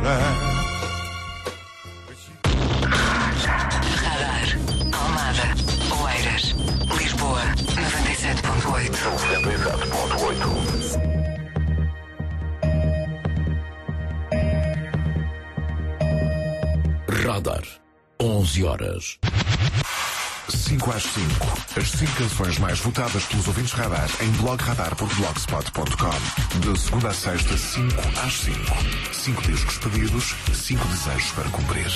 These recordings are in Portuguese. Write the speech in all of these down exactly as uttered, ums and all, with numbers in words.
Radar. Almada. Oeiras. Lisboa. noventa e sete ponto oito. noventa e sete ponto oito. Radar. onze horas. cinco às cinco. As cinco canções mais votadas pelos ouvintes Radar em blog radar ponto blogspot ponto com. De segunda a sexta, cinco às cinco. Cinco discos pedidos, cinco desejos para cumprir.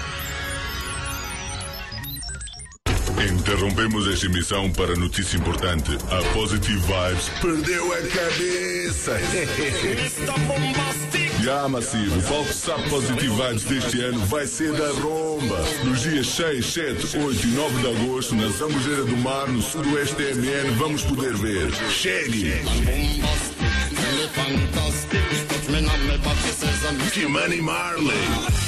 Interrompemos esta emissão para notícia importante. A Positive Vibes perdeu a cabeça. Já, Massivo, o palco S A P Positive Vibes deste ano vai ser da romba. Nos dias seis, sete, oito e nove de agosto, na Zambujeira do Mar, no Sudoeste M N, vamos poder ver. Chegue! Kimani Marley.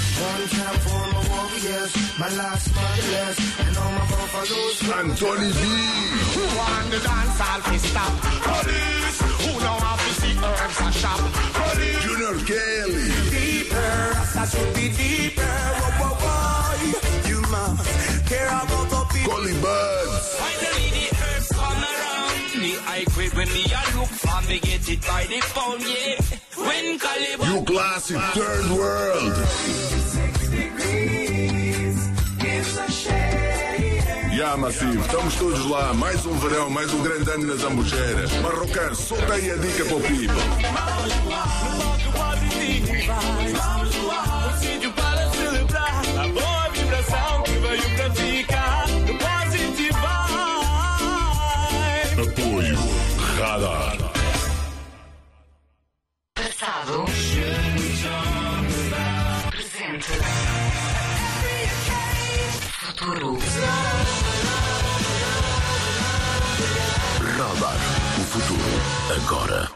Anthony B. Junior Kelly. Collie Buds. You Classic Third World. Já, Massivo, estamos todos lá. Mais um verão, mais um grande ano nas Zambujeira. Marrocar, solta aí a dica para o people. Um sítio para celebrar a boa vibração que veio para ficar no Positive Vibe. Apoio Radar. Passado. Presente. Futuro. Radar. O futuro. Agora.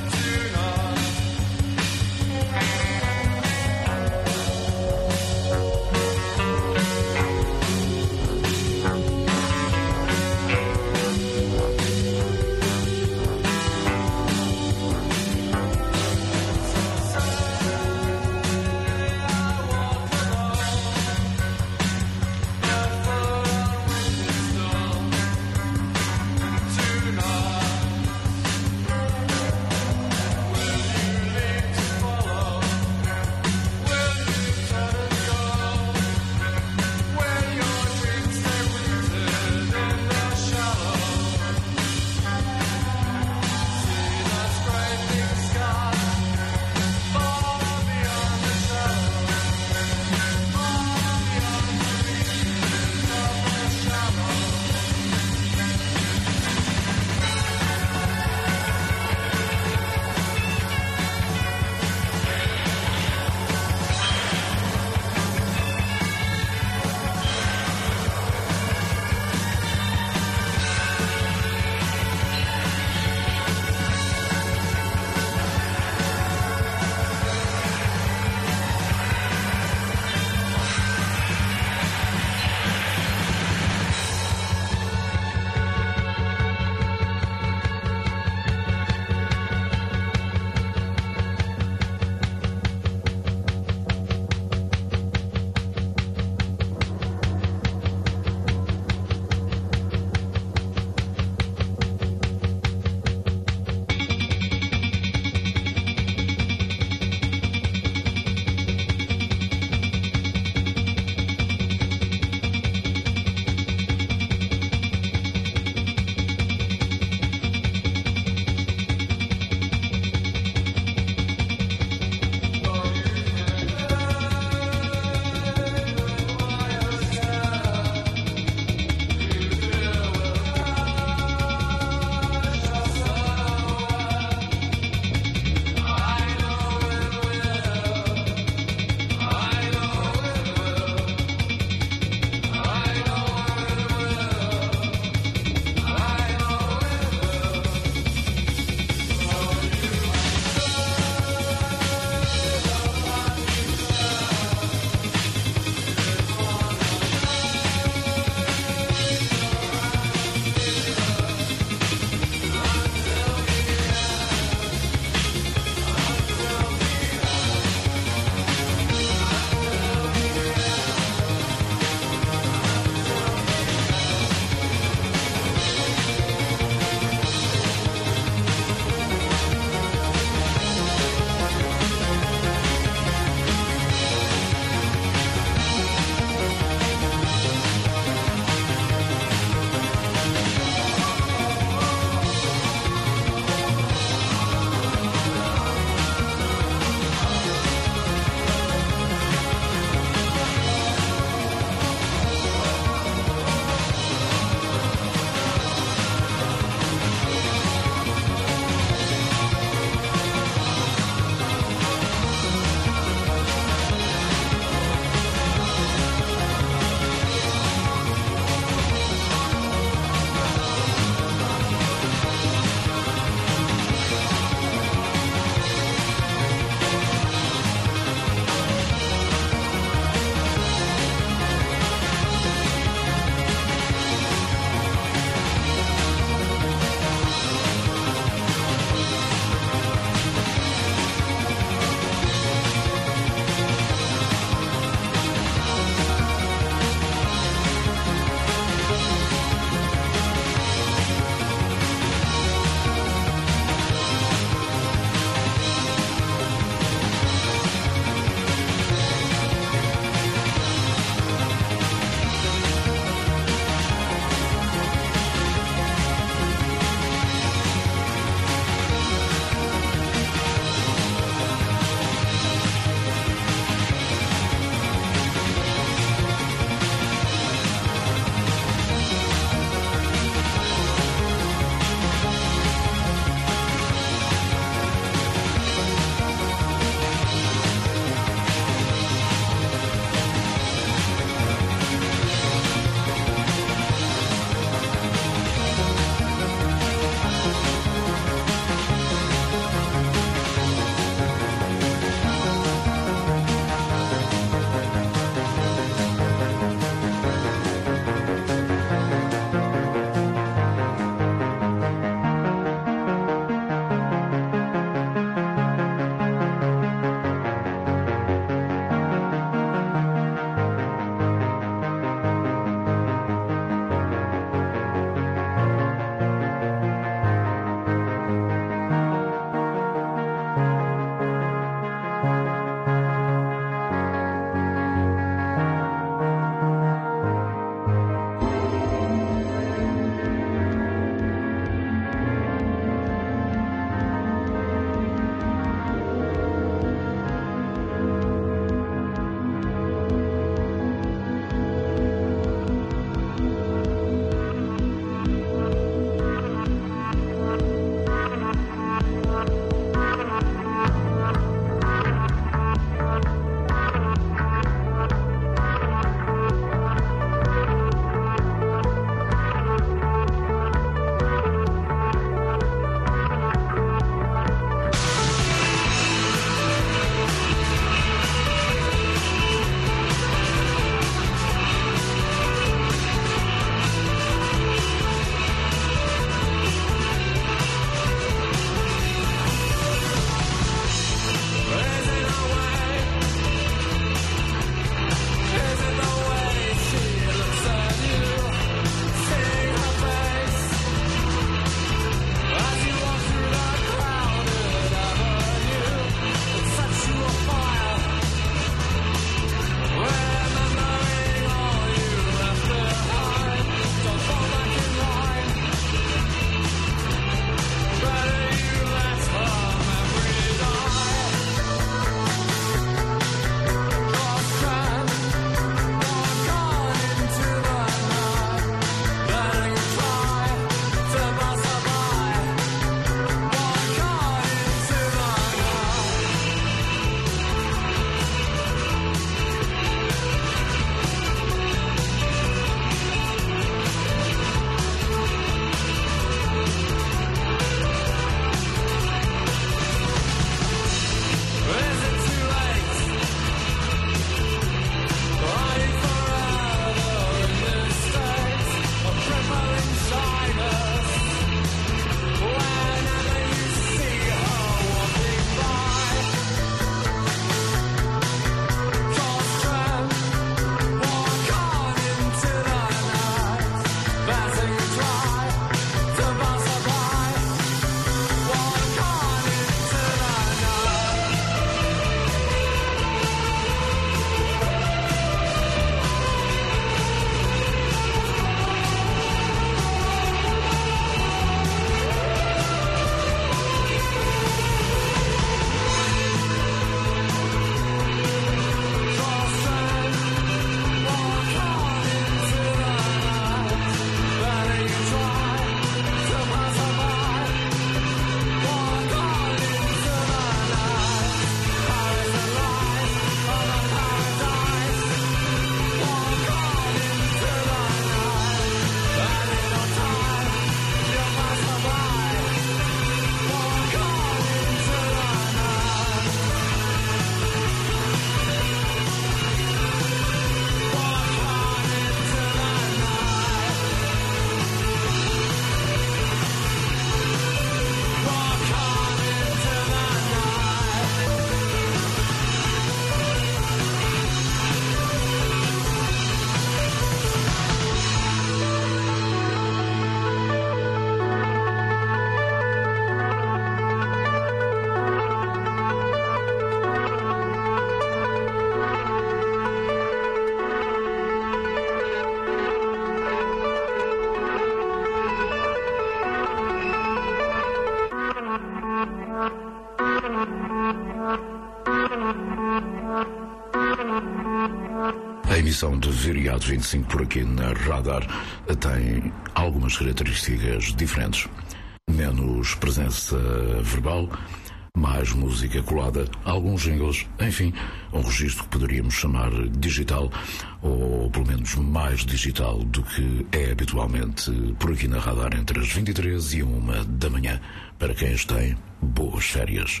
edição de Viriato vinte e cinco por aqui na Radar tem algumas características diferentes. Menos presença verbal, mais música colada, alguns jingles, enfim, um registro que poderíamos chamar digital, ou pelo menos mais digital do que é habitualmente por aqui na Radar entre as vinte e três e uma da manhã, para quem as tem boas férias.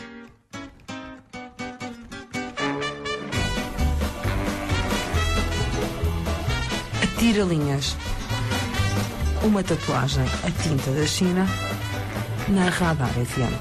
Tira linhas. Uma tatuagem a tinta da China na Radar F M.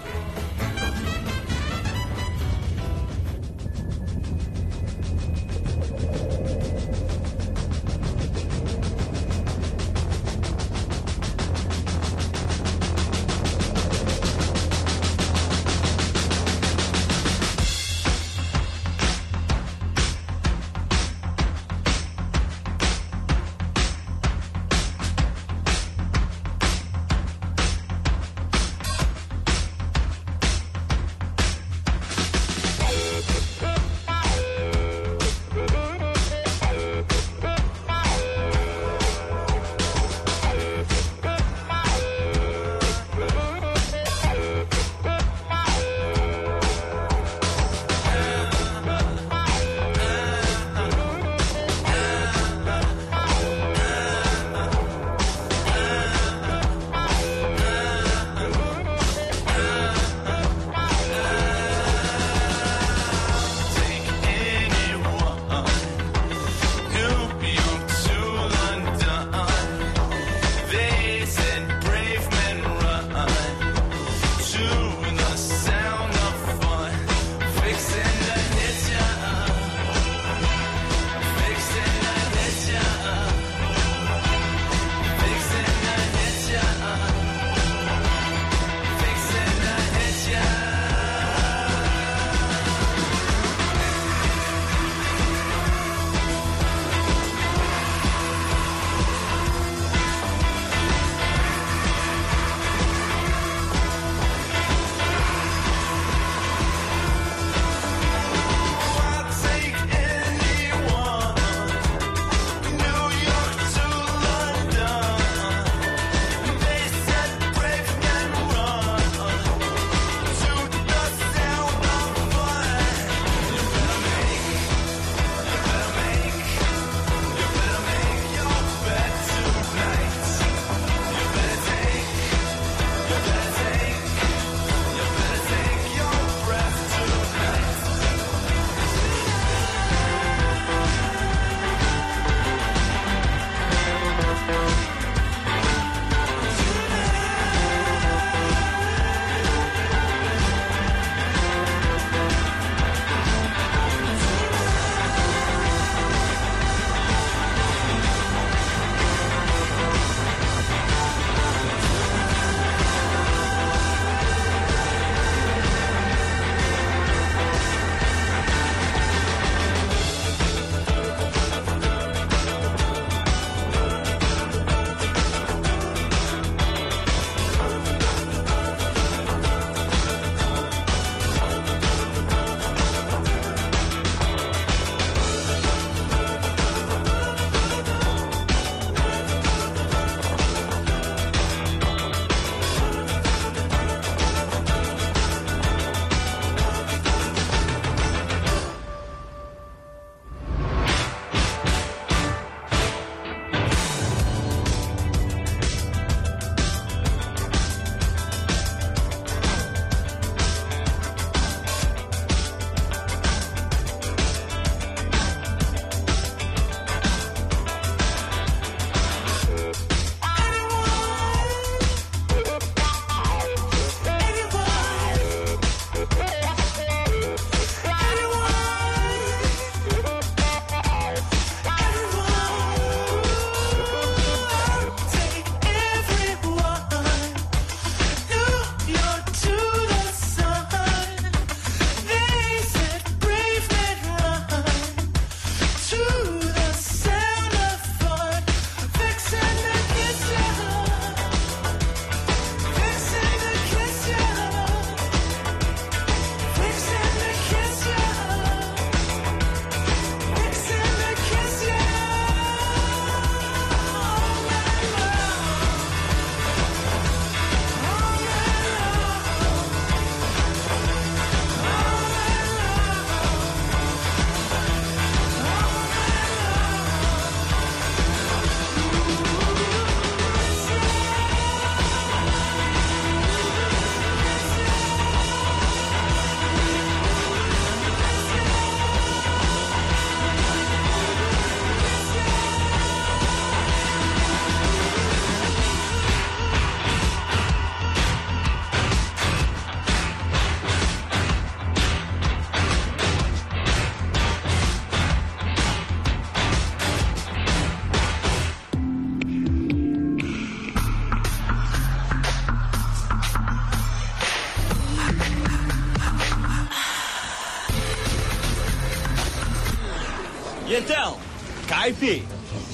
Caipi.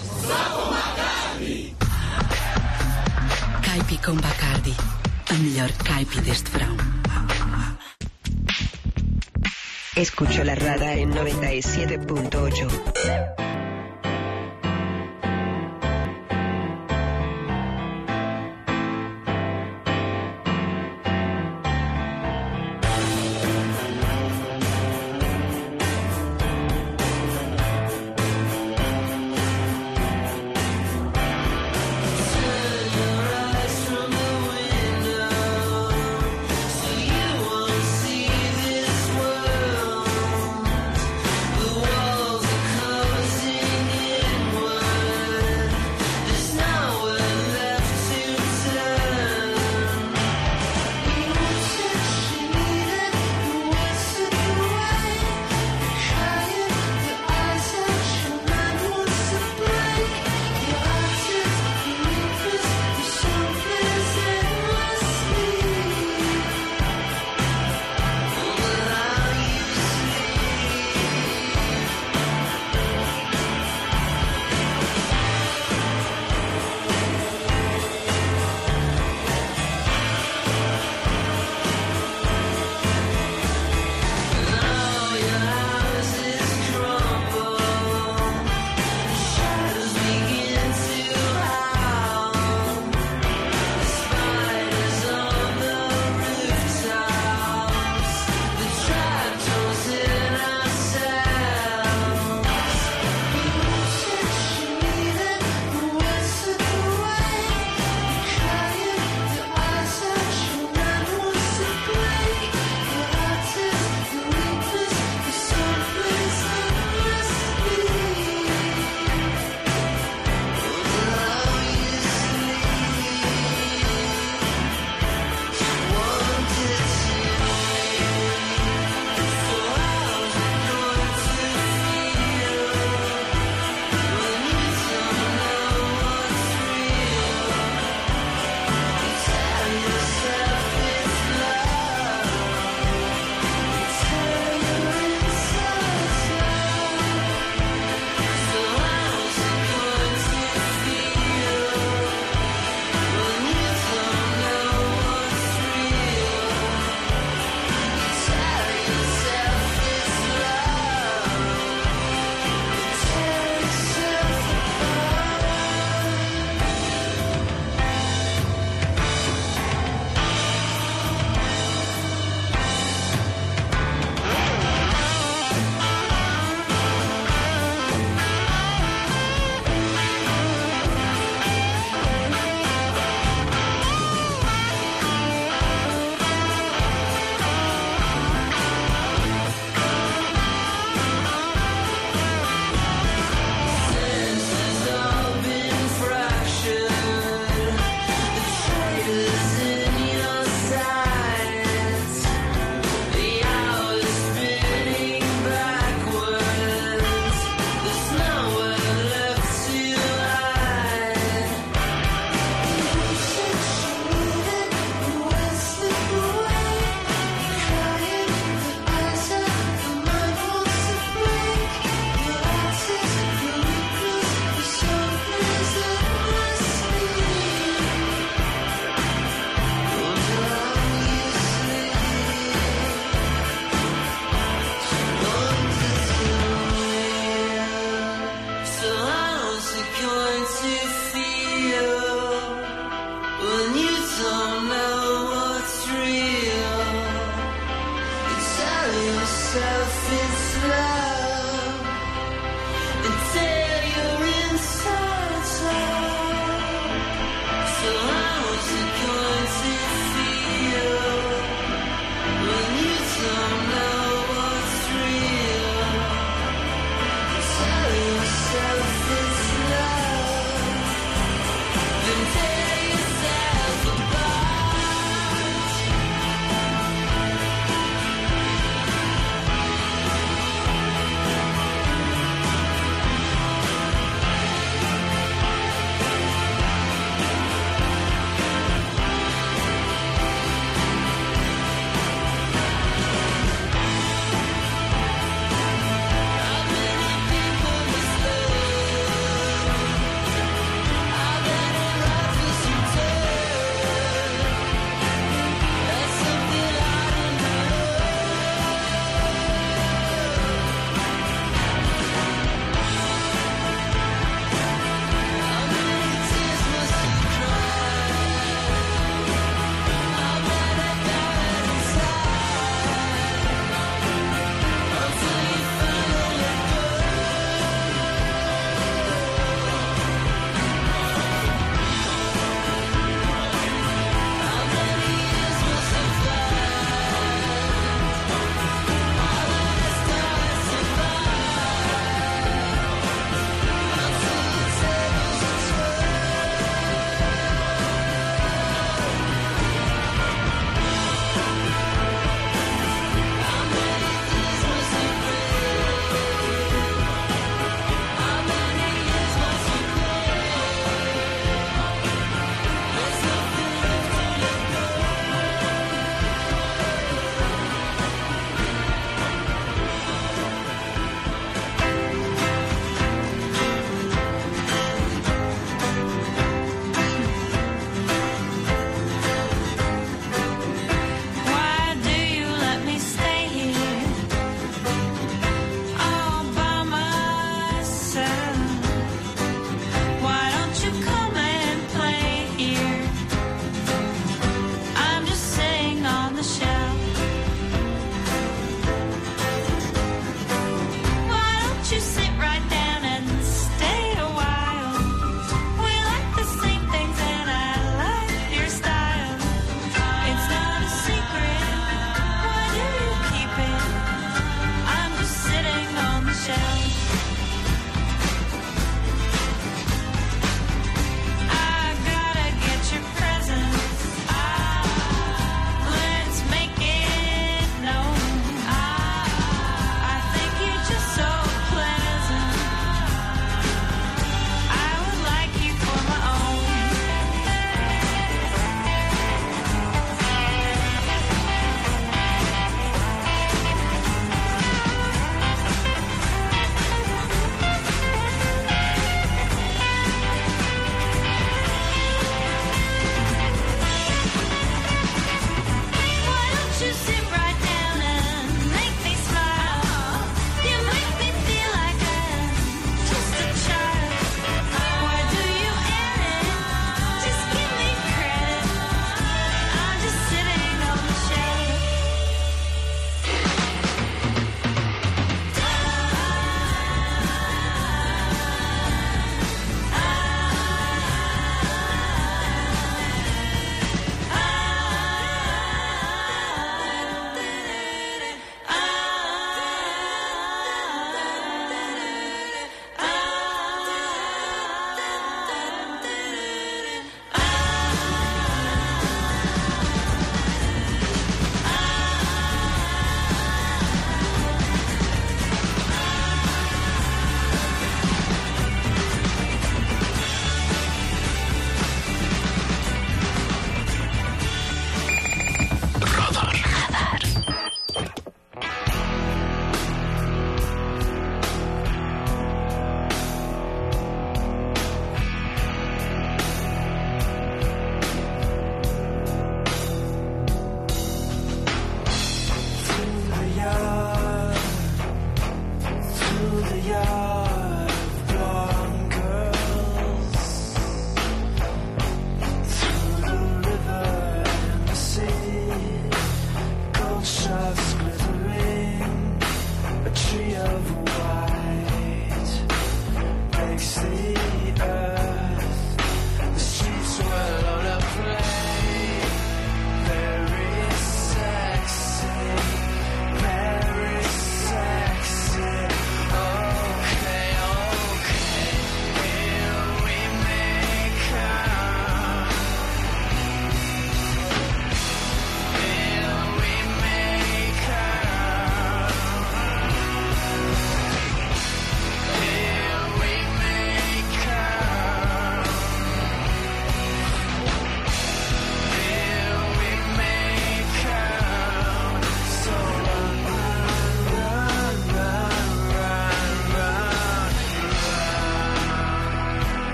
Caipi com Bacardi. A melhor caipi deste verão. Escucho la Radar en noventa y siete punto ocho. Walls are covered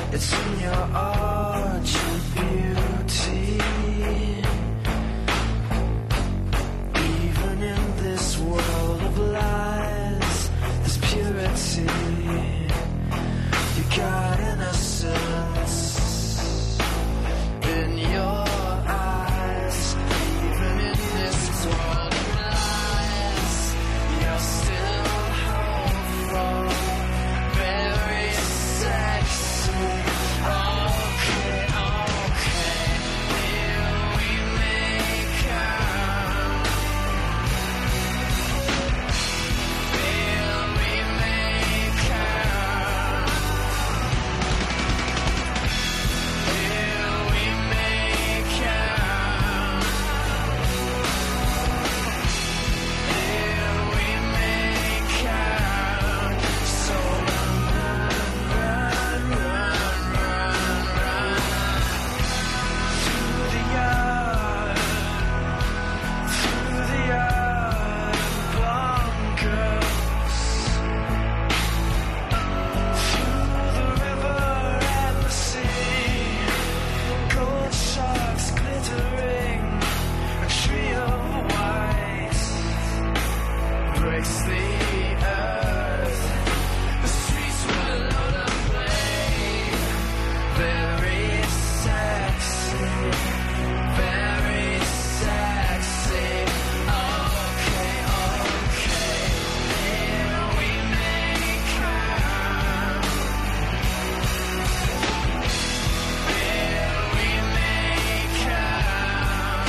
It's in your arch of beauty. Even in this world of lies, there's purity. You got innocence in your eyes. Even in this world of lies, you're still hopeful, very sexy. Okay, okay, will we make out? Will we make out? Will we make out? Will we make out? So run, run, run, run, run through the yard, through the yard, bunkers, through the river and the sea, gold sharks glittering, a tree of white breaks the earth. The streets will load and play, very sexy, very sexy. Okay, okay, will we make out? Will we make out?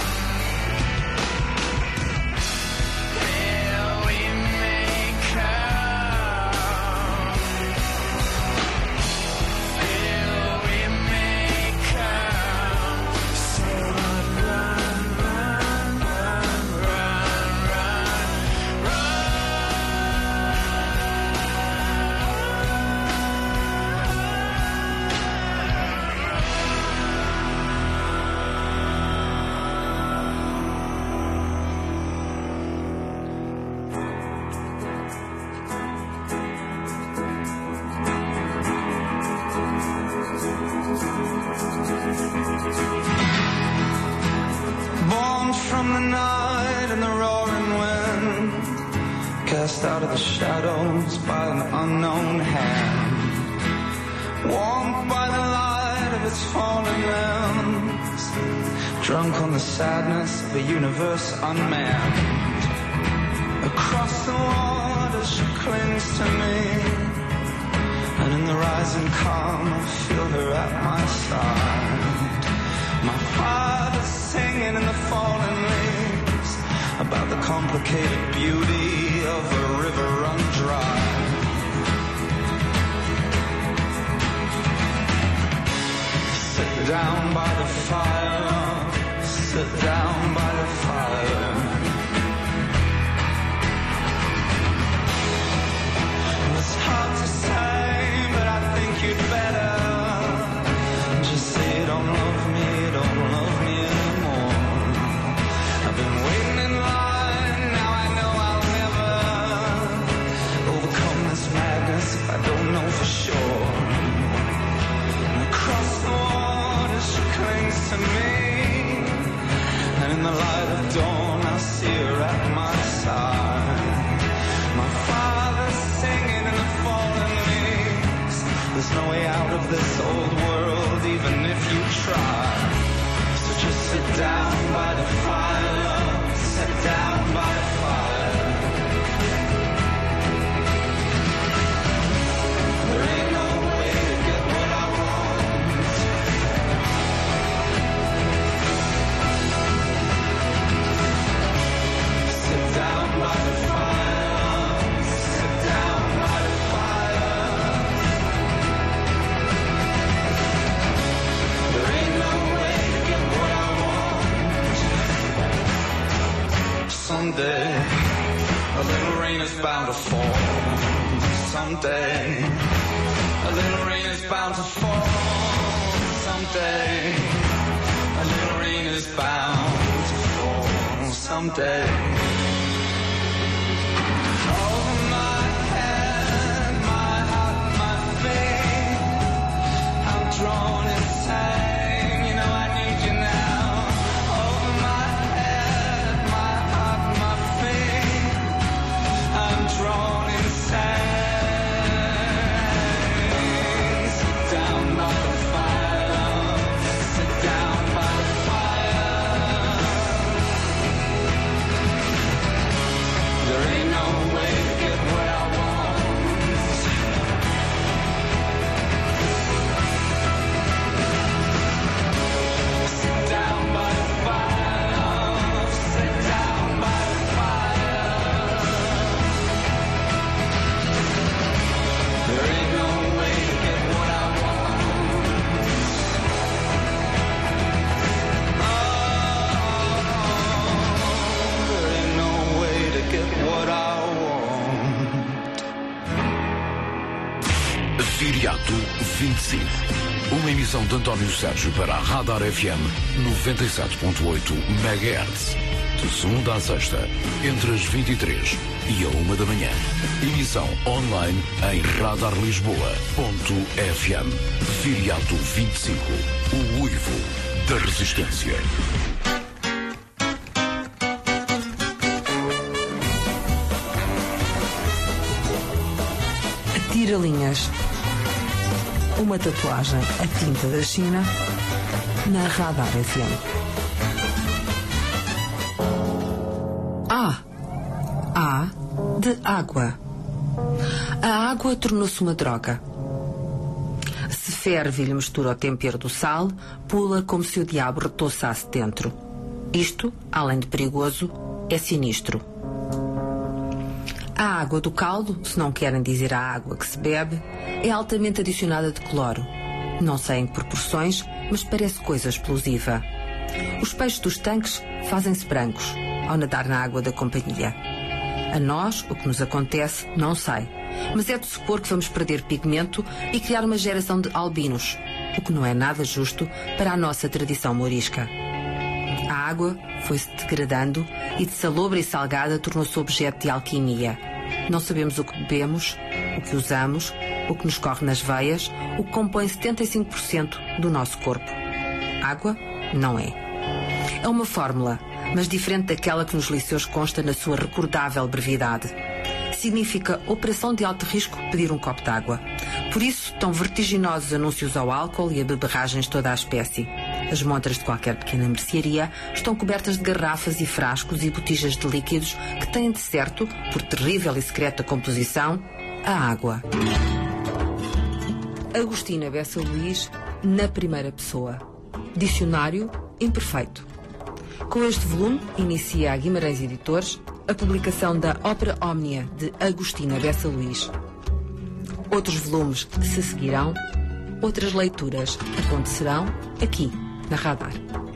Will we make out? Will we make out? So run, run, run, run, run, run, Born from the night and the roaring wind, cast out of the shadows by an unknown hand, warmed by the light of its falling limbs, drunk on the sadness of a universe unmanned. Across the water she clings to me, and in the rising calm I feel her at my side. My father's singing in the falling leaves about the complicated beauty of a river run dry. Sit down by the fire, sit down by the fire. It's hard to say, but I think you'd better just say you don't love me, you don't love me anymore. I've been waiting in line, now I know I'll never overcome this madness if I don't know for sure. And across the water she clings to me, and in the light of dawn I see her at my side. My father's singing in the fallen leaves. There's no way out of this old world, even if you try. So just sit down by the fire, sit down by the fire. There ain't no way to get what I want. Sit down by the fire, sit down by the fire. There ain't no way to get what I want. Someday, a little rain is bound to fall. Someday, a little rain is bound to fall. Someday, a little rain is bound to fall. Someday. Over my head, my heart, my feet, I'm vinte e cinco. Uma emissão de António Sérgio para a Radar F M noventa e sete ponto oito megahertz. De segunda à sexta, entre as vinte e três e a uma da manhã. Emissão online em radar lisboa ponto f m. Viriato vinte e cinco. O uivo da resistência. Tira-linhas. Uma tatuagem a tinta da China na Radar F M. A. A de água. A água tornou-se uma droga. Se ferve e lhe mistura o tempero do sal, pula como se o diabo retoçasse dentro. Isto, além de perigoso, é sinistro. A água do caldo, se não querem dizer a água que se bebe, é altamente adicionada de cloro. Não sei em que proporções, mas parece coisa explosiva. Os peixes dos tanques fazem-se brancos ao nadar na água da companhia. A nós, o que nos acontece, não sei. Mas é de supor que vamos perder pigmento e criar uma geração de albinos, o que não é nada justo para a nossa tradição mourisca. A água foi-se degradando e de salobra e salgada tornou-se objeto de alquimia. Não sabemos o que bebemos, o que usamos, o que nos corre nas veias, o que compõe setenta e cinco por cento do nosso corpo. Água não é. É uma fórmula, mas diferente daquela que nos liceus consta na sua recordável brevidade. Significa operação de alto risco pedir um copo d'água. Por isso, tão vertiginosos anúncios ao álcool e a beberragens de toda a espécie. As montras de qualquer pequena mercearia estão cobertas de garrafas e frascos e botijas de líquidos que têm de certo, por terrível e secreta composição, a água. Agostina Bessa Luís, na primeira pessoa. Dicionário imperfeito. Com este volume, inicia a Guimarães Editores a publicação da Ópera Ómnia de Agostina Bessa Luís. Outros volumes se seguirão, outras leituras acontecerão aqui na Radar.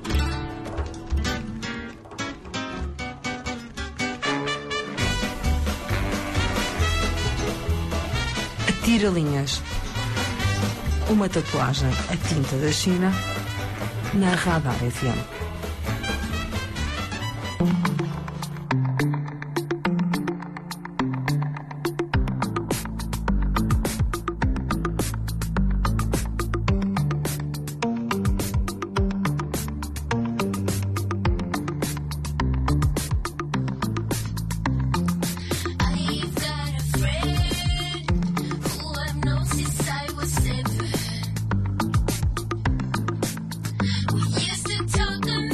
Tira-linhas. Uma tatuagem a tinta da China na Radar F M. Talk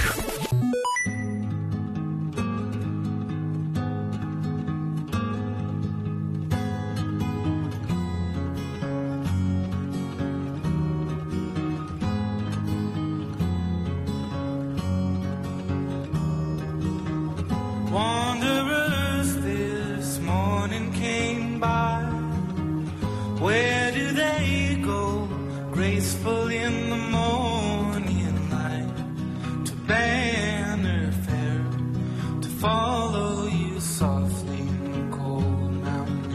oito. Wanderers this morning came by. Where do they go? Graceful in the morning light. To Banner Fair, to follow you softly in the cold mountain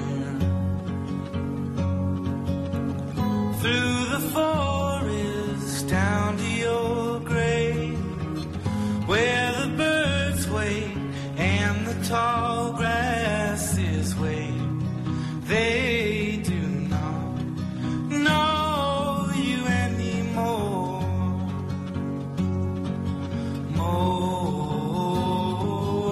air. Through the forest down to your grave, where the birds wait and the tall grasses wave. They do not know you anymore. More,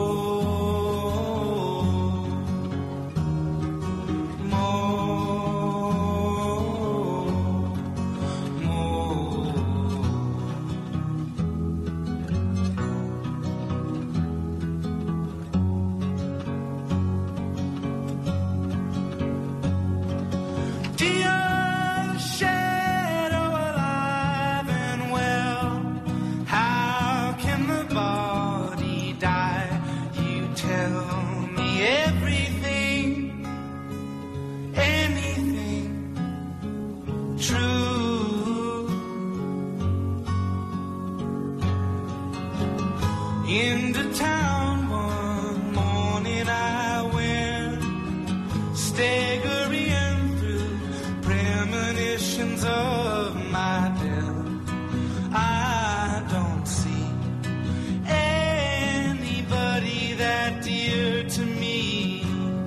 more, more. Dear shadow alive and well, how can the body die? You tell me everything, anything true. Into town one morning I went, staggering through premonitions of my death. I don't see anybody that dear to me.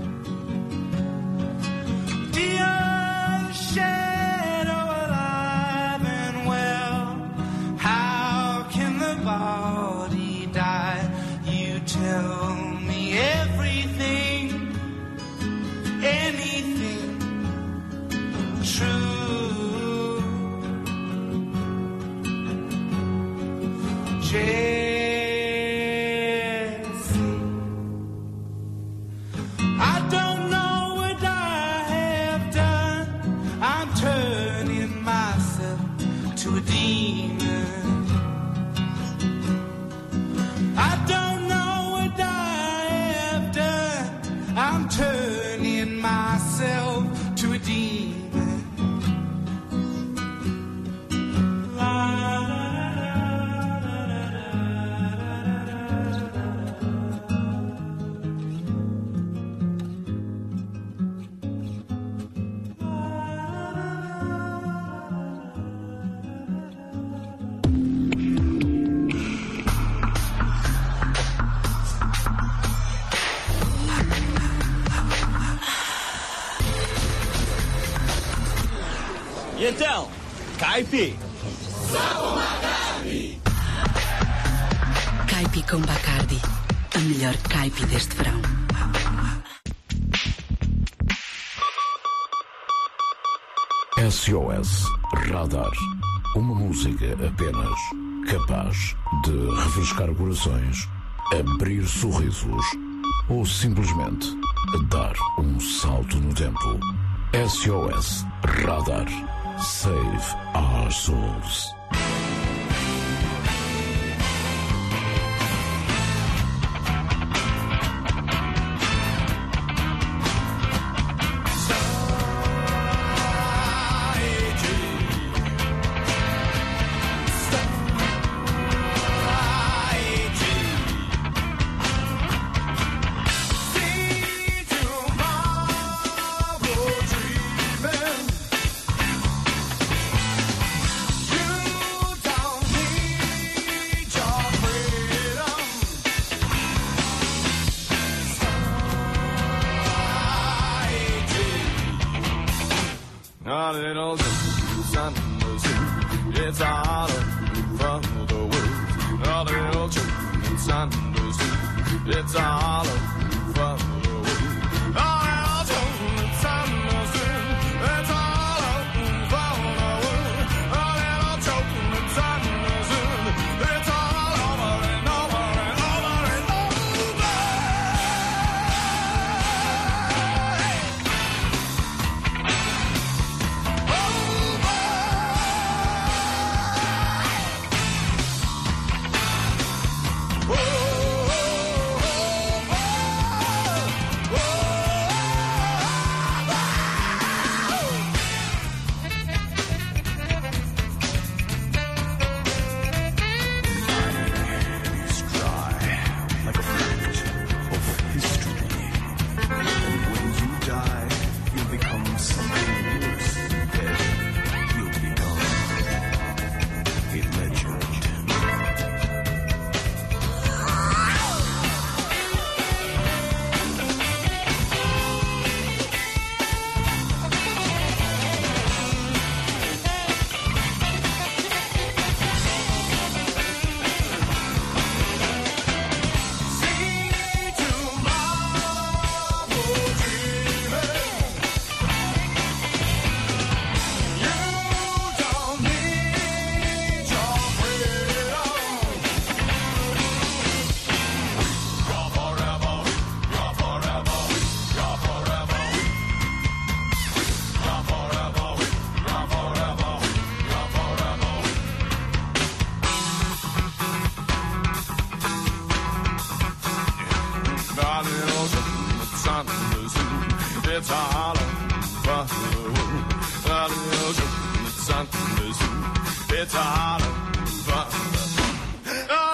Dear shadow alive and well, how can the body die? You tell me everything, anything true. Jessie, I don't know what I have done. I'm turning myself to a demon. I don't know what I have done. I'm turning myself to a demon. E então, Caipi? Caipi com Bacardi. A melhor caipi deste verão. S O S Radar. Uma música apenas capaz de refrescar corações, abrir sorrisos ou simplesmente dar um salto no tempo. S O S Radar. Save our souls. A little sun was it's all from the woods. A little sun was it's all from the woods. A little sun was it's all from the woods. A little sun was it's all over it's all over the world. Well, you're doing something to do. It's all over the world.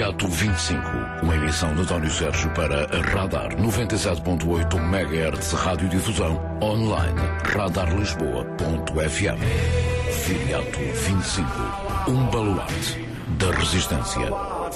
Viriato vinte e cinco, uma emissão de António Sérgio para a Radar noventa e sete ponto oito megahertz radiodifusão online radar lisboa ponto f m. Viriato vinte e cinco, um baluarte da resistência.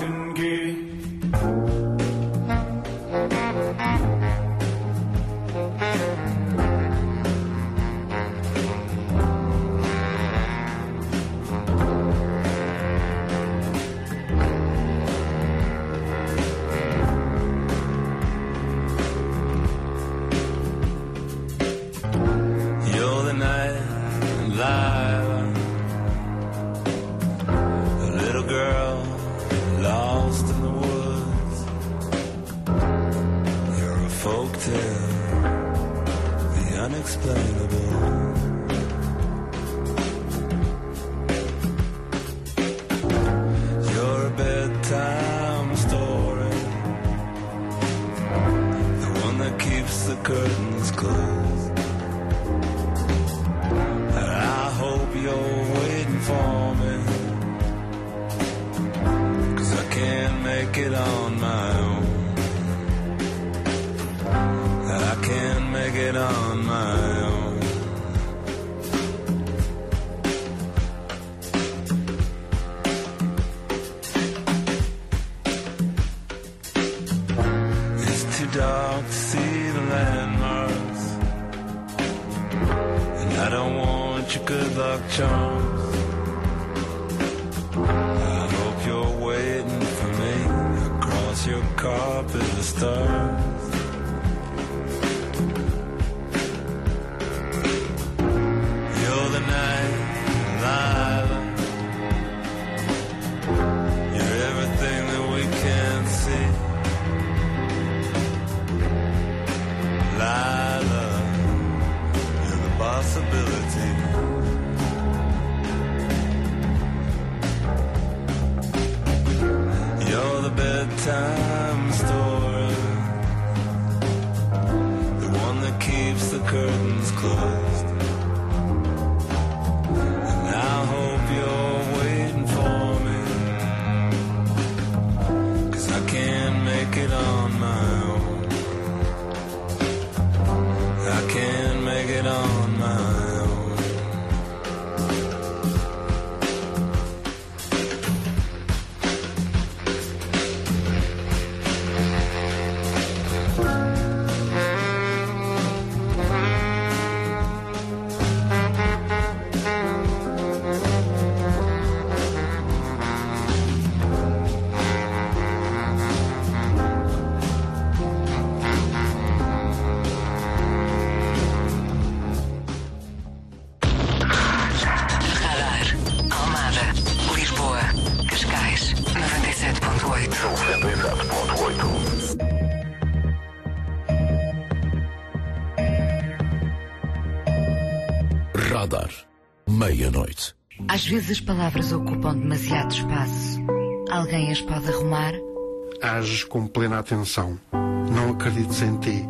Radar, meia-noite. Às vezes as palavras ocupam demasiado espaço. Alguém as pode arrumar? Ages com plena atenção. Não acredites em ti.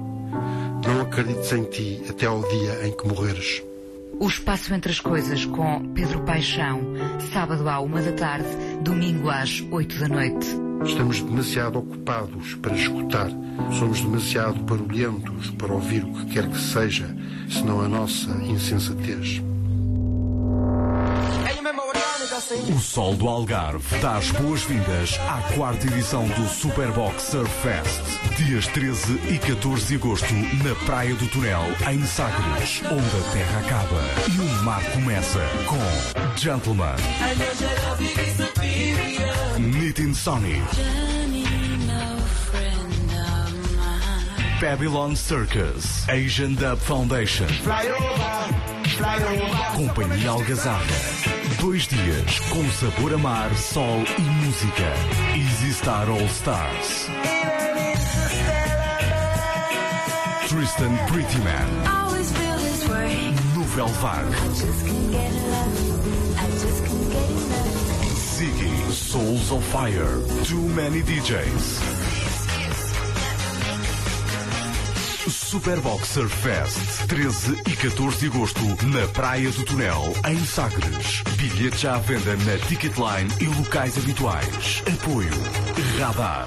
Não acredites em ti até ao dia em que morreres. O Espaço Entre as Coisas com Pedro Paixão. Sábado à uma da tarde, domingo às oito da noite. Estamos demasiado ocupados para escutar. Somos demasiado barulhentos para ouvir o que quer que seja, senão a nossa insensatez. O Sol do Algarve dá as boas-vindas à quarta edição do Superbox Surf Fest. Dias treze e catorze de agosto, na Praia do Tunel, em Sagres, onde a terra acaba e o mar começa, com Gentleman, Nitin Sony, Babylon Circus, Asian Dub Foundation, Companhia Algazarra. Dois dias com sabor a mar, sol e música. Easy Star All Stars, Tristan Prettyman, Nouvelle Vague, Ziggy, Souls of Fire, Too Many D Js, Superboxer Fest, treze e catorze de agosto, na Praia do Tunel, em Sagres. Bilhetes à venda na Ticketline e locais habituais. Apoio Radar.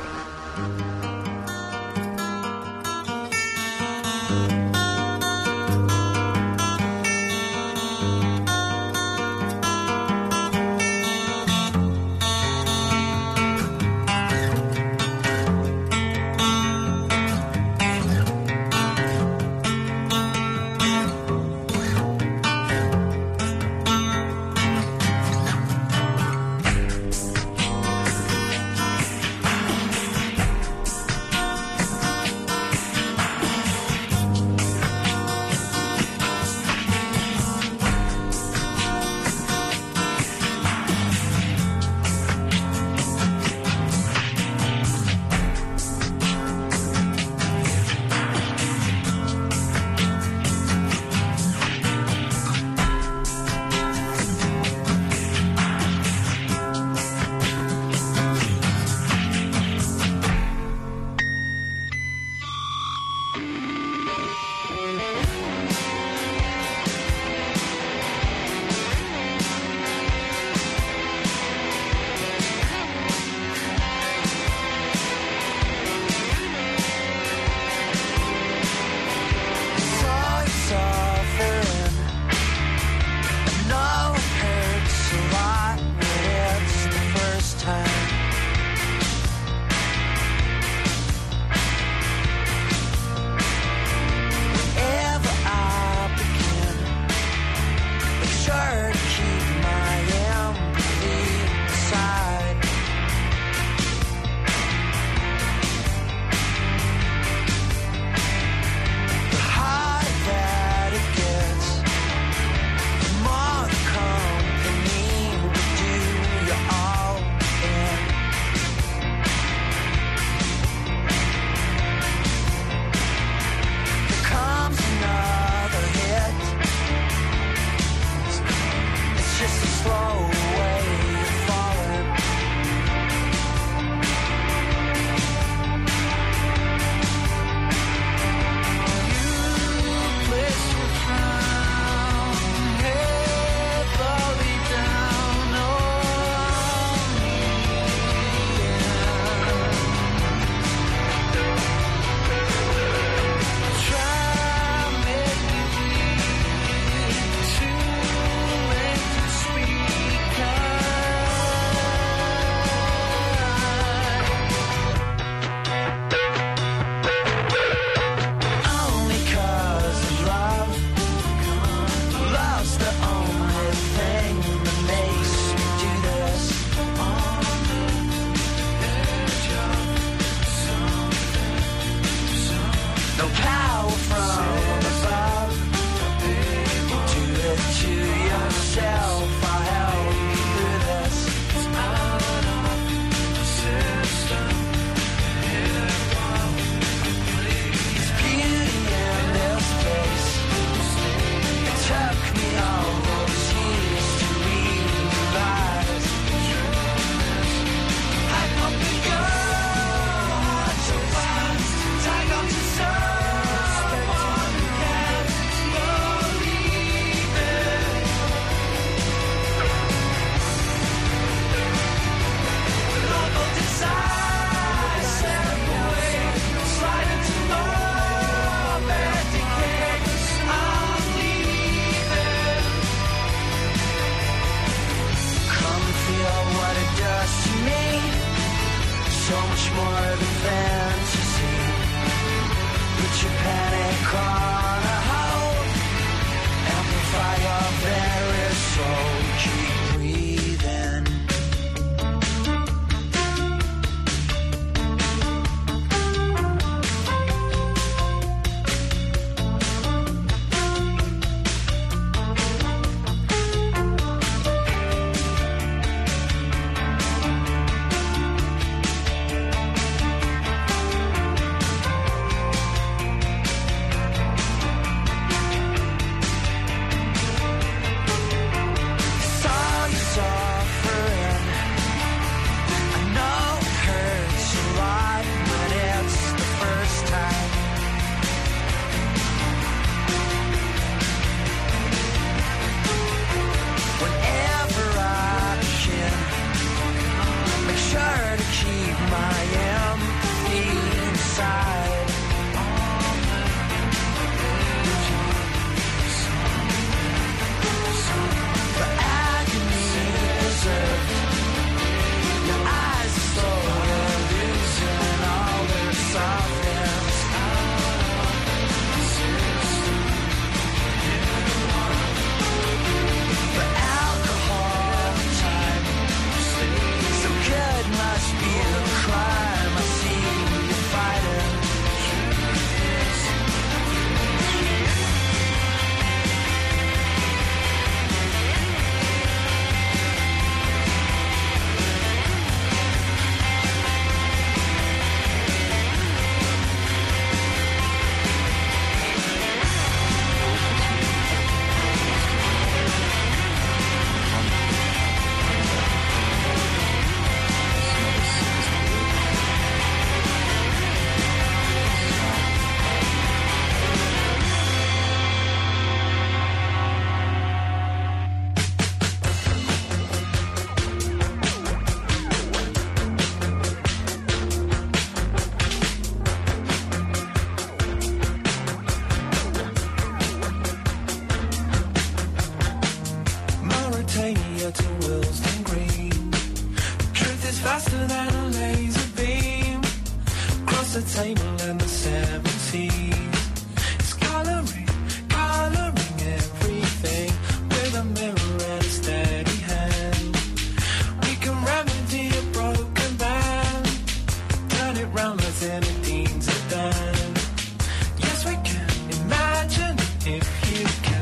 Victoria to Willesden Green. Truth is faster than a laser beam. Across the table and the seven seas. It's colouring, colouring everything with a mirror and a steady hand. We can remedy a broken band, turn it round like Zinedine Zidane. Yes, we can imagine if you can.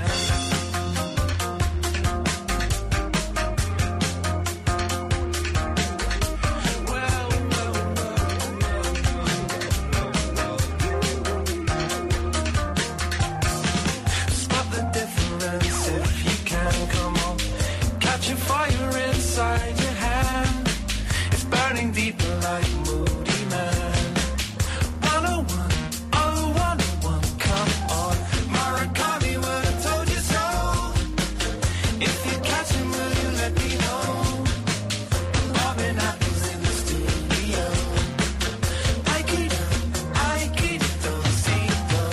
Fire inside your hand, it's burning deeper like Moody Man. one oh one, oh one oh one, come on. Murakami would have told you so. If you catch him, will you let me know? Bobbing apples in the studio. Aikido, Aikido, Aikido.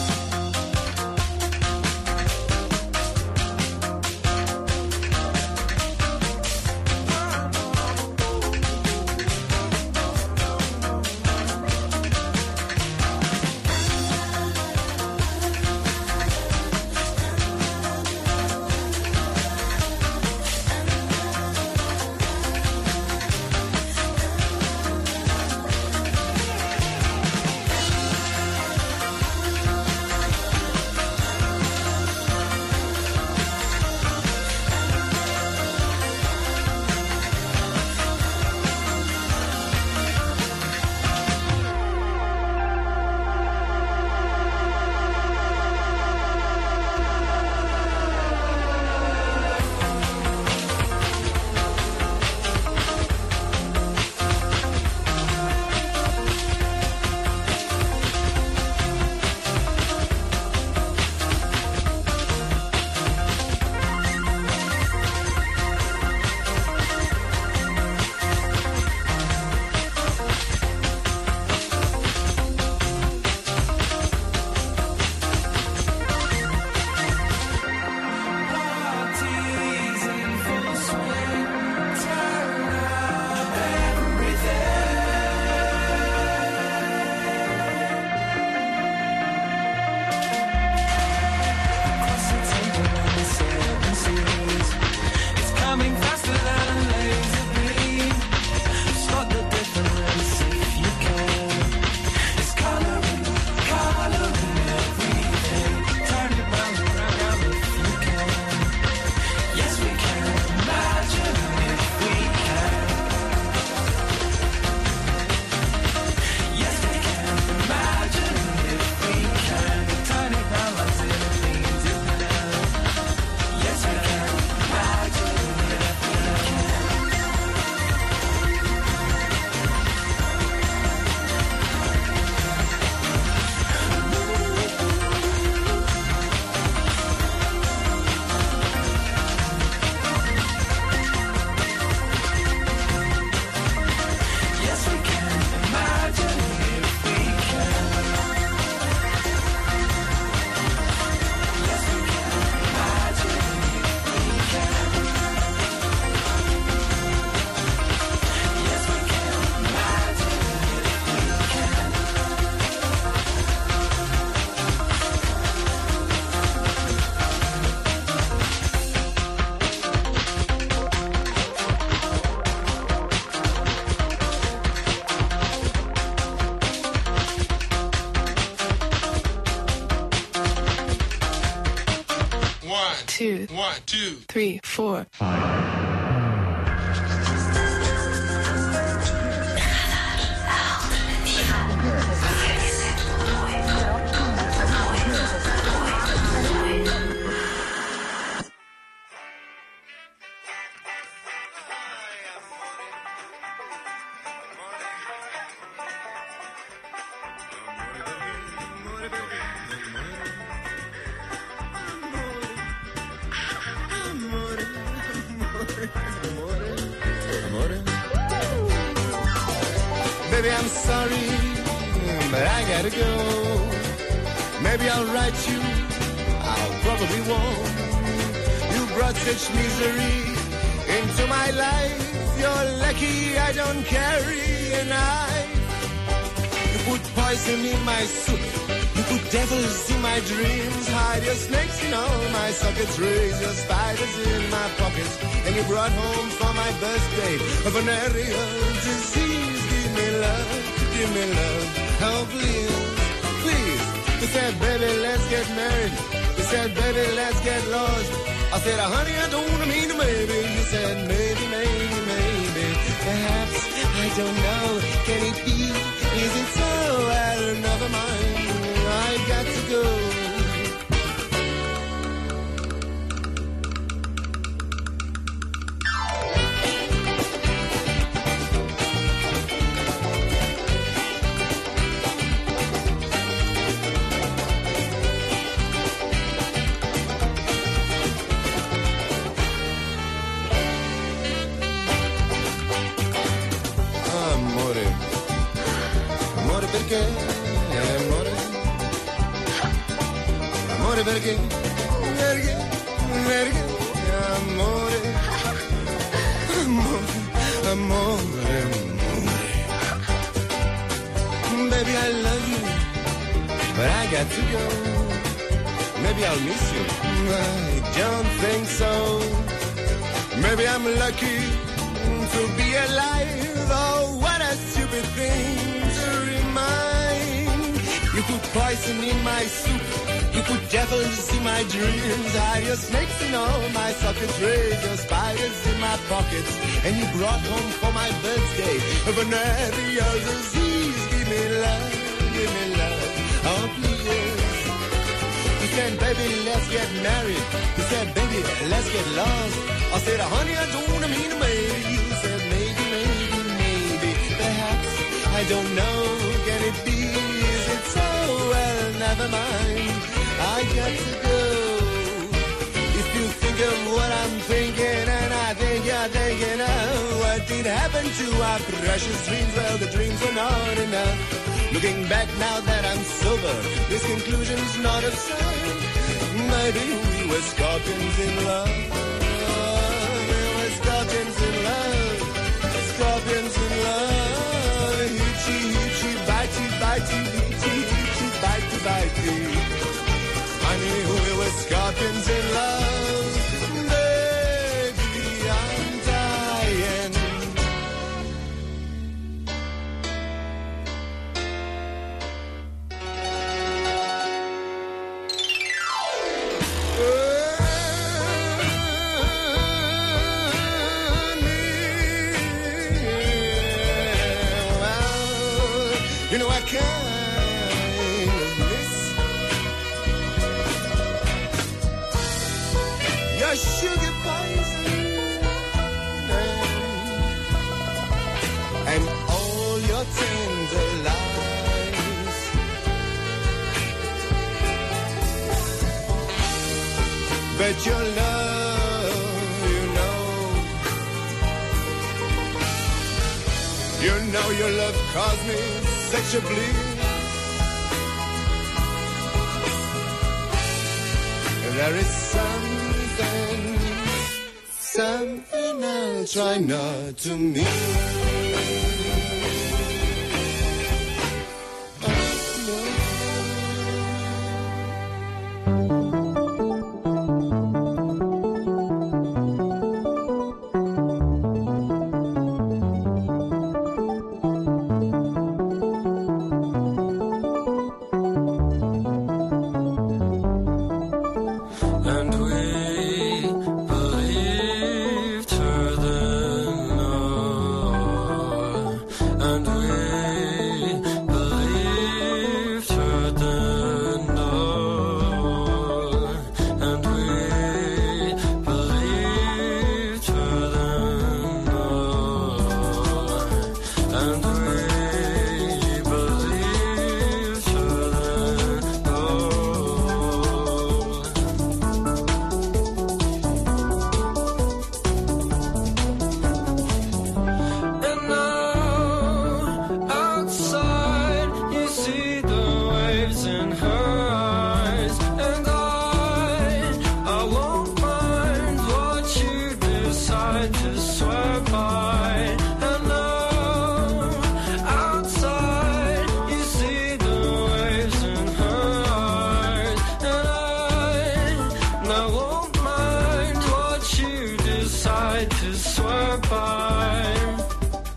two, one, two, three, four. Baby, I'm sorry, but I gotta go. Maybe I'll write you, I'll probably won't. You brought such misery into my life. You're lucky I don't carry a knife. You put poison in my soup. You put devils in my dreams. Hide your snakes in all my sockets. Raise your spiders in my pockets. And you brought home for my birthday a venereal disease. Give me love, give me love. Oh please, please. You said baby let's get married. You said baby let's get lost. I said honey I don't mean maybe. You said maybe, maybe, maybe. Perhaps, I don't know. Can it be? Is it so? Well, never mind. I got to go. Perché, perché, perché, amore, amore, amore, amore. Baby, I love you, but I got to go. Maybe I'll miss you, I don't think so. Maybe I'm lucky to be alive. Oh, what a stupid thing to remind. You put poison in my soup. You put devils in my dreams. Hide your snakes in all my sockets. Raise your spiders in my pockets. And you brought home for my birthday a venereal disease. Give me love, give me love, oh please. You said baby let's get married. You said baby let's get lost. I said honey I don't mean maybe. You said maybe, maybe, maybe. Perhaps, I don't know. Can it be? Is it so? Well never mind. I got to go. If you think of what I'm thinking, and I think you're thinking of what did happen to our precious dreams, well, the dreams were not enough. Looking back now that I'm sober, this conclusion's not absurd. Maybe we were scorpions in love. We were scorpions in love. Scorpions in love. Hitchy, hitchy, bitey, bitey, hitchy, hitchy, bitey, bitey. Honey, we were scorpions in love. Baby, I'm dying. Well, you know I can't. Sugar poison and all your tender lies. But your love, you know, you know your love caused me such a bliss. There is something, something I'll try not to miss. Believed her then, no. fine.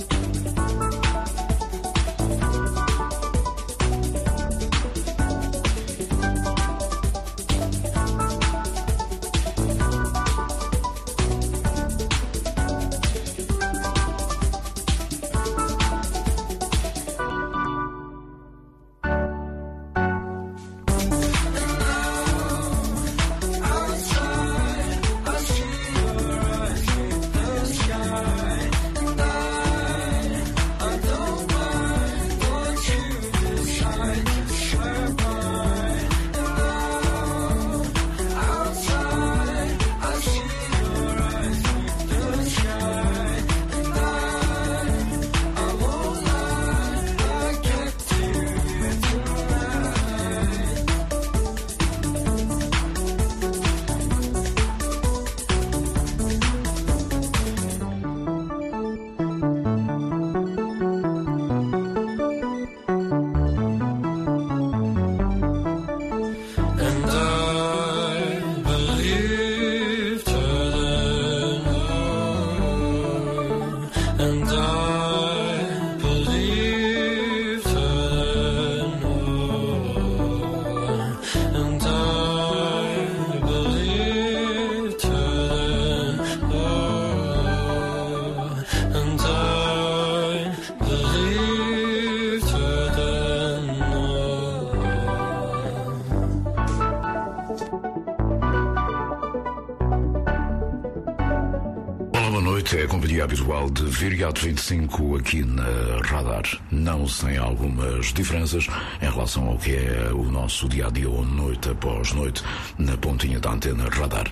É a companhia habitual de Viriato vinte e cinco aqui na Radar, não sem algumas diferenças em relação ao que é o nosso dia-a-dia ou noite após noite na pontinha da antena Radar.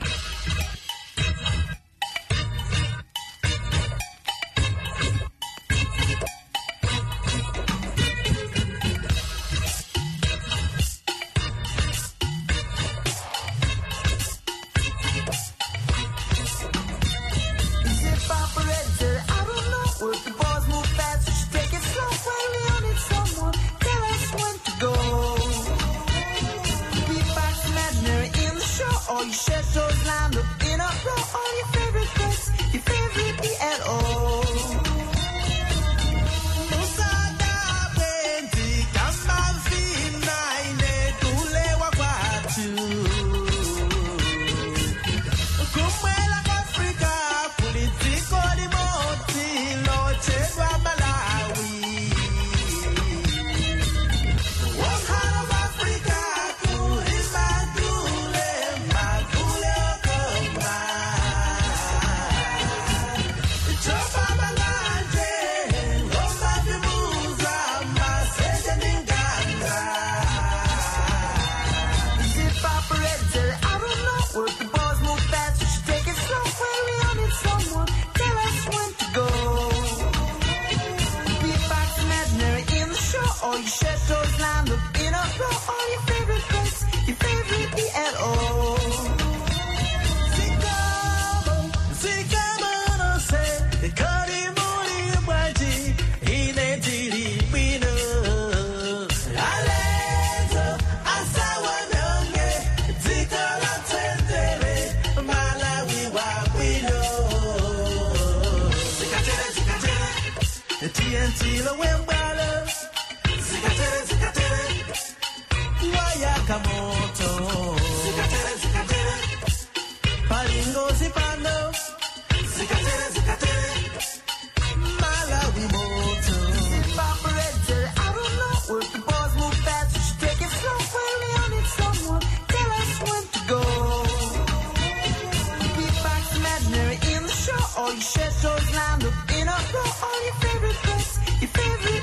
All your shadows lined up in a row, all your favorite place, your favorite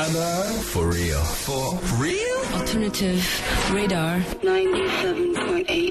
Radar for real. For real? Alternative Radar ninety-seven point eight.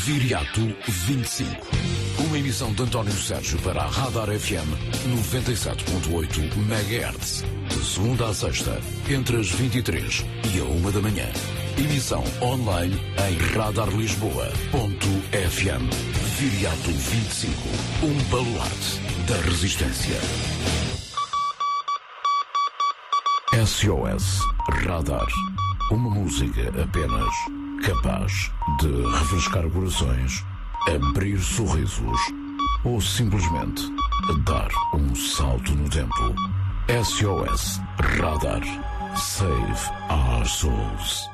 Viriato vinte e cinco. Uma emissão de António Sérgio para a Radar F M noventa e sete ponto oito megahertz. De segunda a sexta, entre as vinte e três e a uma da manhã. Emissão online em radar lisboa ponto f m. Viriato vinte e cinco. Um baluarte da resistência. S O S Radar. Uma música apenas capaz de refrescar corações, abrir sorrisos ou simplesmente dar um salto no tempo. S O S Radar. Save our souls.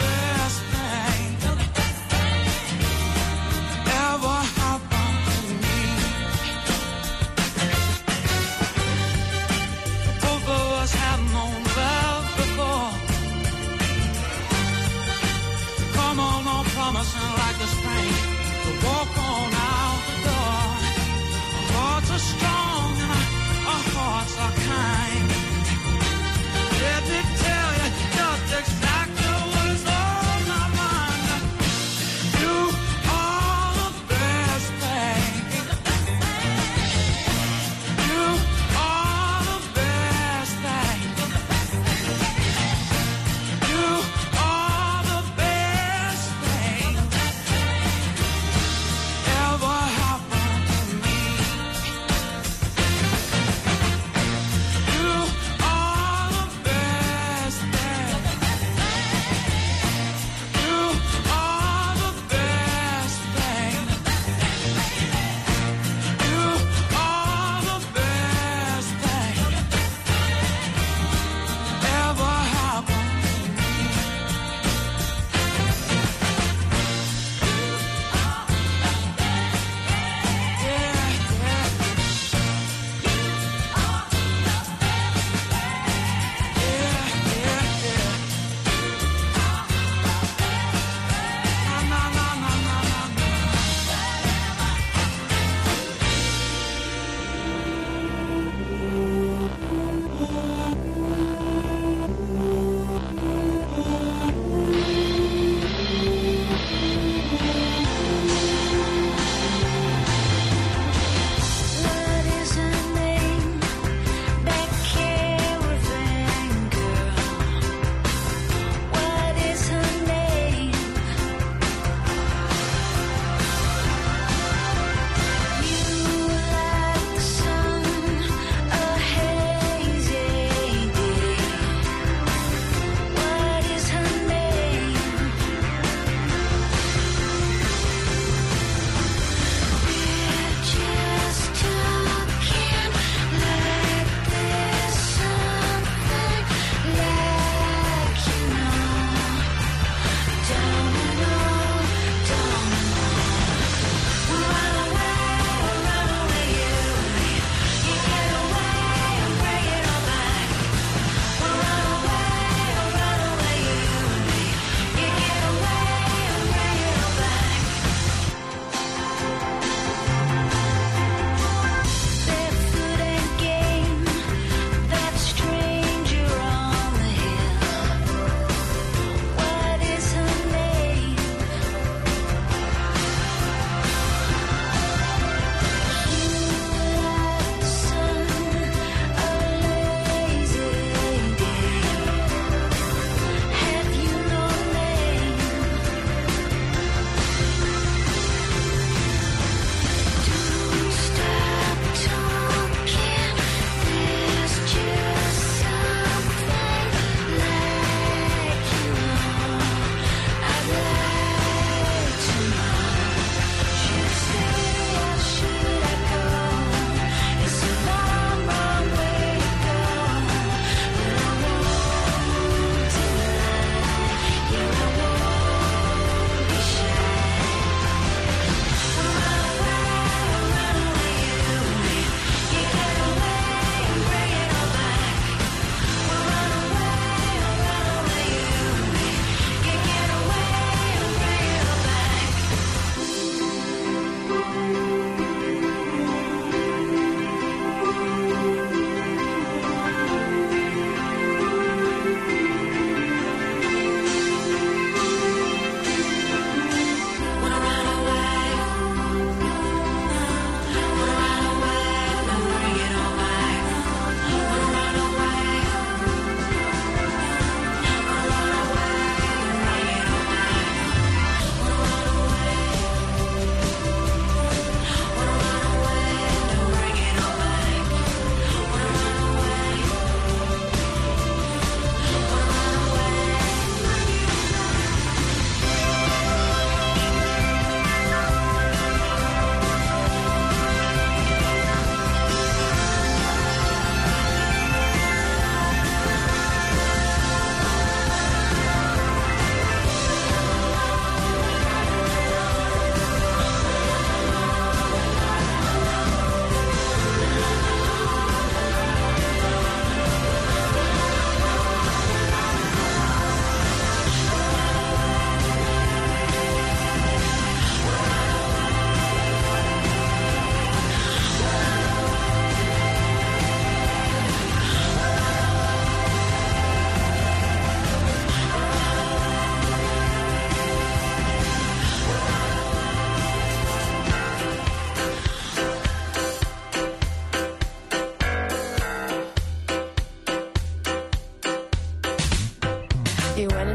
Ever happen to me.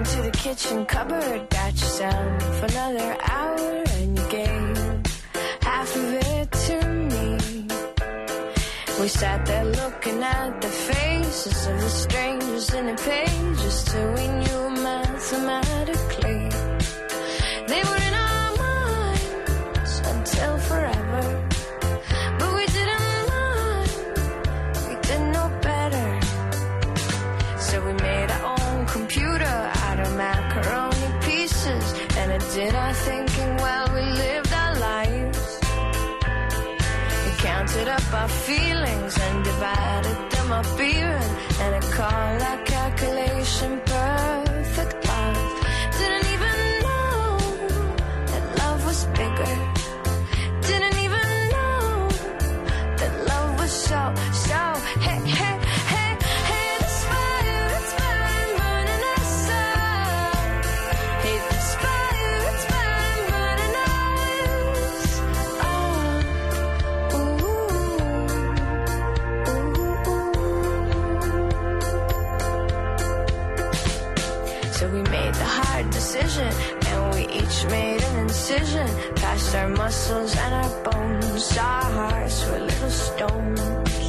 to the kitchen cupboard, got yourself another hour, and you gave half of it to me. We sat there looking at the faces of the strangers in the pages till we knew mathematically they were in our minds until forever. But we didn't mind, we didn't know better. So we made our own computer out of macaroni pieces, and it did our thinking while we lived our lives. It counted up our feelings and divided them up even, and it called our calculation perfect love. Didn't even know that love was bigger. Didn't even know that love was so, so, hey, hey, hey, hey, this fire, it's burning, burning us up. Hey, this fire, it's burning, burning us up. Ooh, ooh. So we made the hard decision, and we each made an incision past our muscles and our bones. Our hearts were little stones.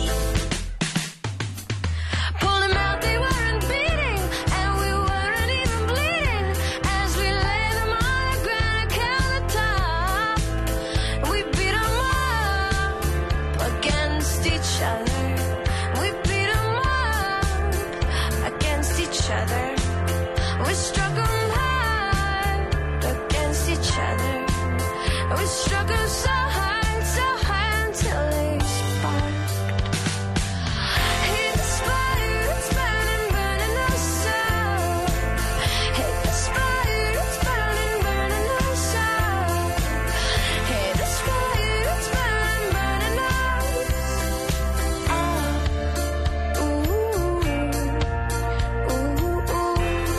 Pulled them out, they weren't beating, and we weren't even bleeding. As we laid them on the granite countertop, we beat them up against each other. We beat them up against each other. We struck them hard against each other. We struck them so hard, so hard until they sparked. Hey, this fire, it's burning, burning us up. Hey, this fire, it's burning, burning us up. Hey, this fire, it's burning, burning us up. Ooh, ooh, ooh, ooh.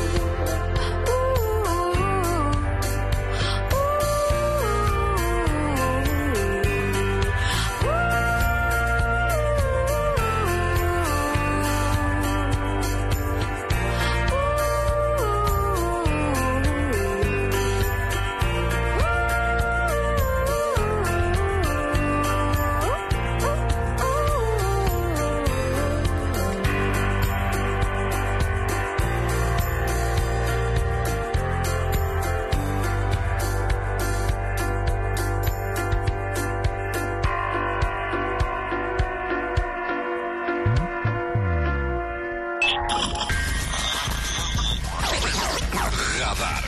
Radar.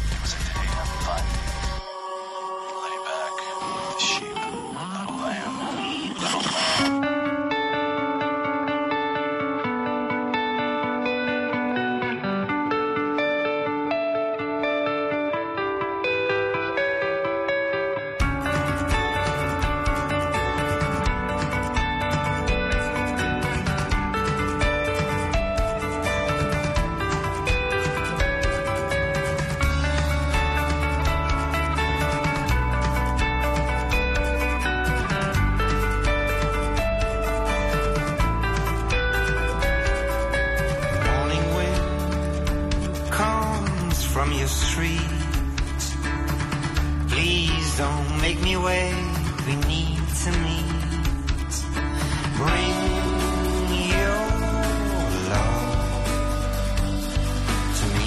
From your street, please don't make me wait. We need to meet. Bring your love to me.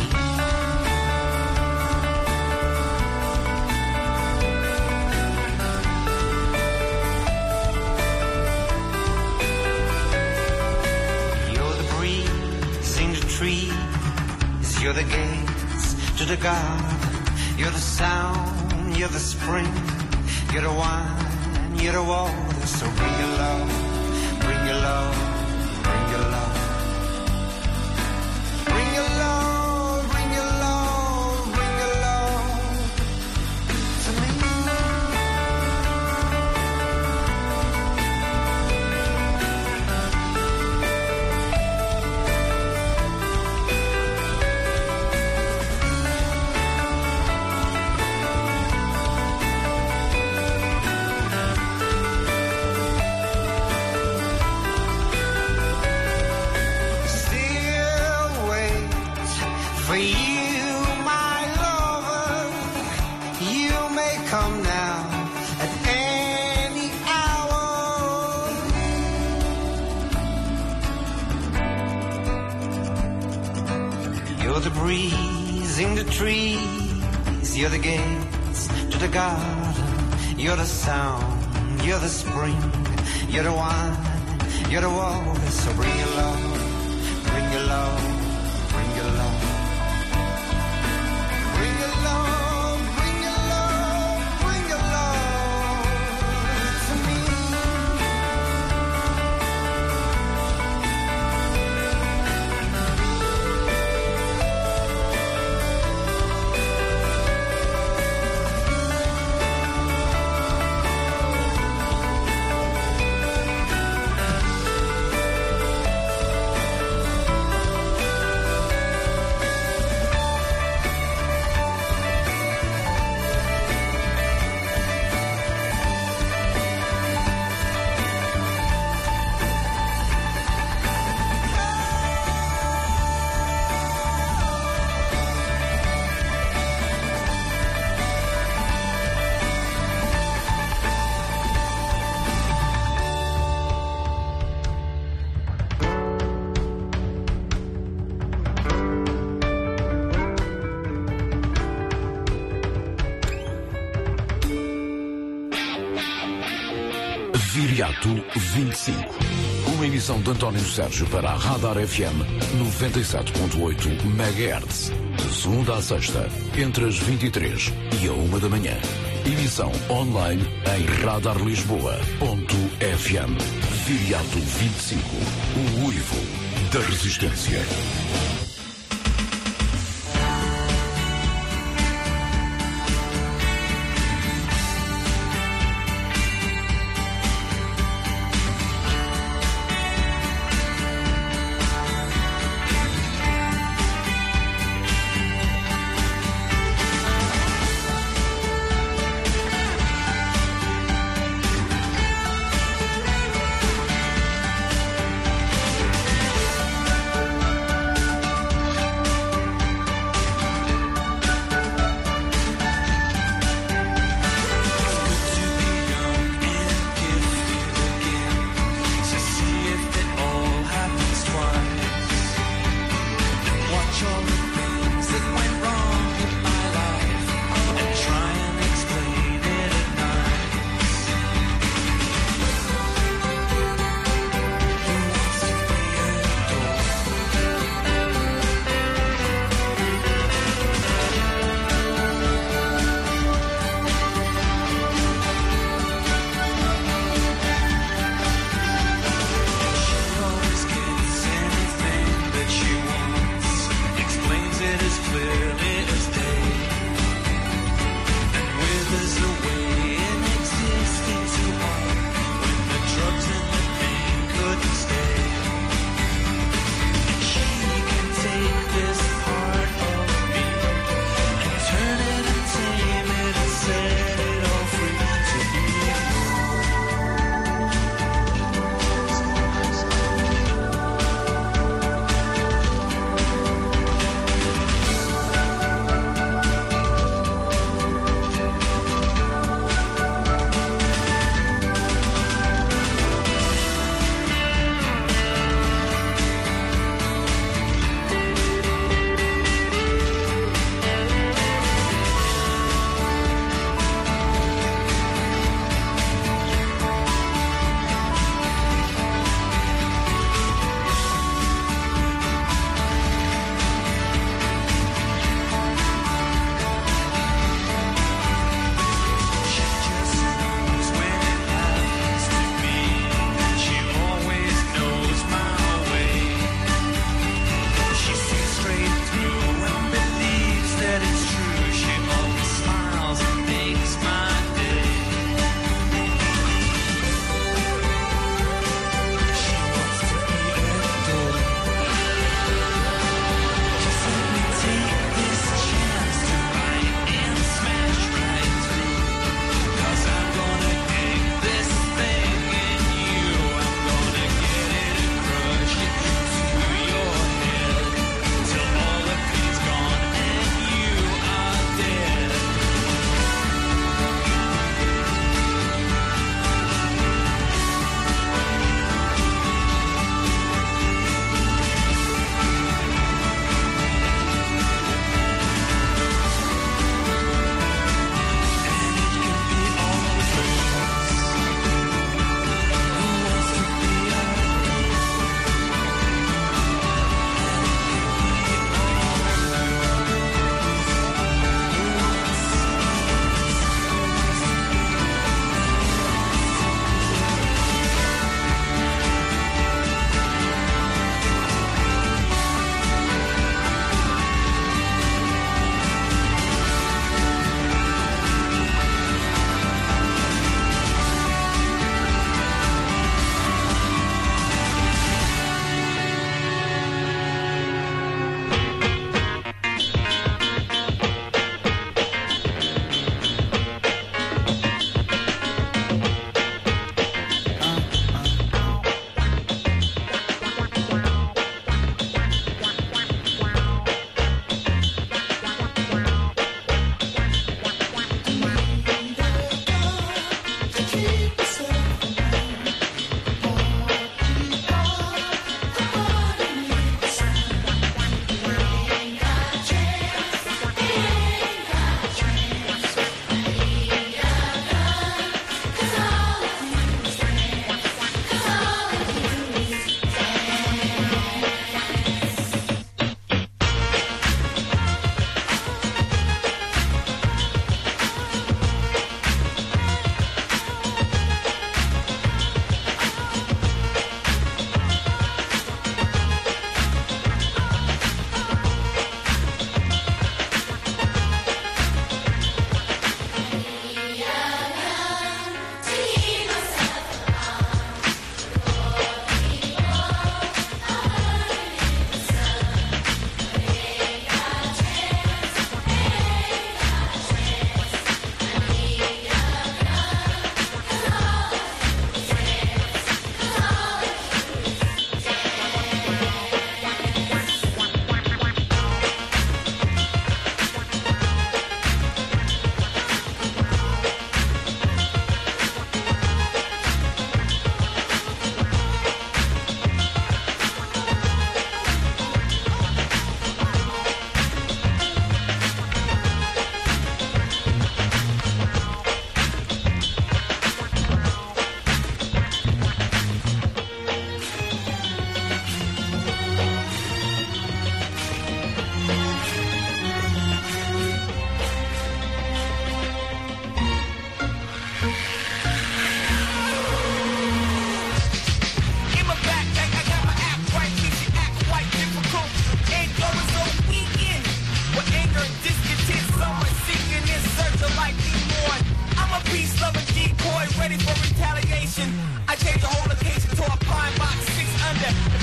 You're the breeze in the trees. You're the gate to the garden. You're the sound, you're the spring, you're the wine, you're the water. So bring your love, bring your love, bring your love. Bring your love, bring your love, bring your love to me. freezing the trees. You're the gates to the garden. You're the sound. You're the spring. You're the wine. You're the water. So bring your love. Bring your love. Bring your love. Bring your love. Bring your love. Bring your love to me. Viriato vinte e cinco. Uma emissão de António Sérgio para a Radar F M noventa e sete ponto oito megahertz. De segunda a sexta, entre as vinte e três e a uma da manhã. Emissão online em radar lisboa ponto f m. Viriato vinte e cinco. O uivo da resistência.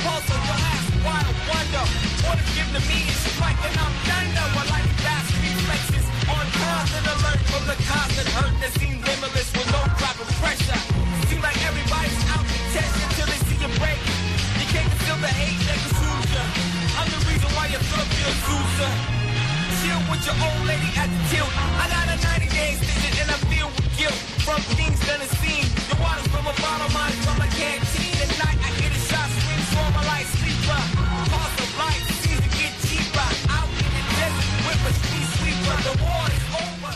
pulse on your ass, wild wonder. Orders given to me is striking out thunder. While like fast reflexes on constant alert from the constant hurt that seems limitless with no drop of pressure. Seems like everybody's out to test you till they see you break. You can't conceal the hate that consumes you. I'm the reason why you feel feel Sousa. Chill with your old lady at the tilt. I got a ninety day extension and I feel with guilt from things done and seen. The water's from a bottle, mine's from a canteen. At night I hear the shots ring, so my light sleeper. Cost of life seems to get cheaper. Out in the desert with a street sweeper. The war is over.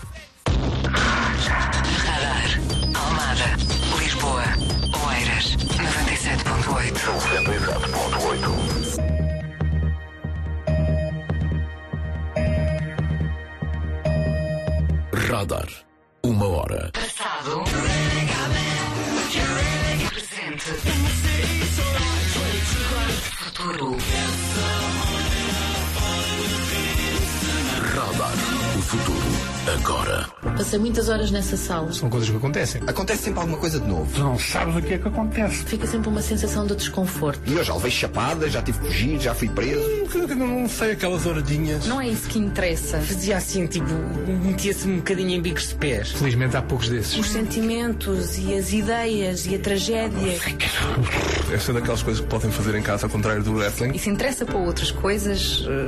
Radar, Almada, Lisboa, Oeiras, noventa e sete ponto oito. noventa e sete ponto oito. Radar. Uma hora. Passado. Presente. Futuro. Radar. O futuro. Agora. Passei muitas horas nessa sala. São coisas que acontecem. Acontece sempre alguma coisa de novo. Tu não sabes o que é que acontece. Fica sempre uma sensação de desconforto. E eu já levei chapada, já tive que fugir, já fui preso. Não, não sei, aquelas horadinhas. Não é isso que interessa. Fazia assim, tipo, metia-se um bocadinho em bicos de pés. Felizmente há poucos desses. Os sentimentos e as ideias e a tragédia. Esta é daquelas coisas que podem fazer em casa ao contrário do wrestling. E se interessa para outras coisas,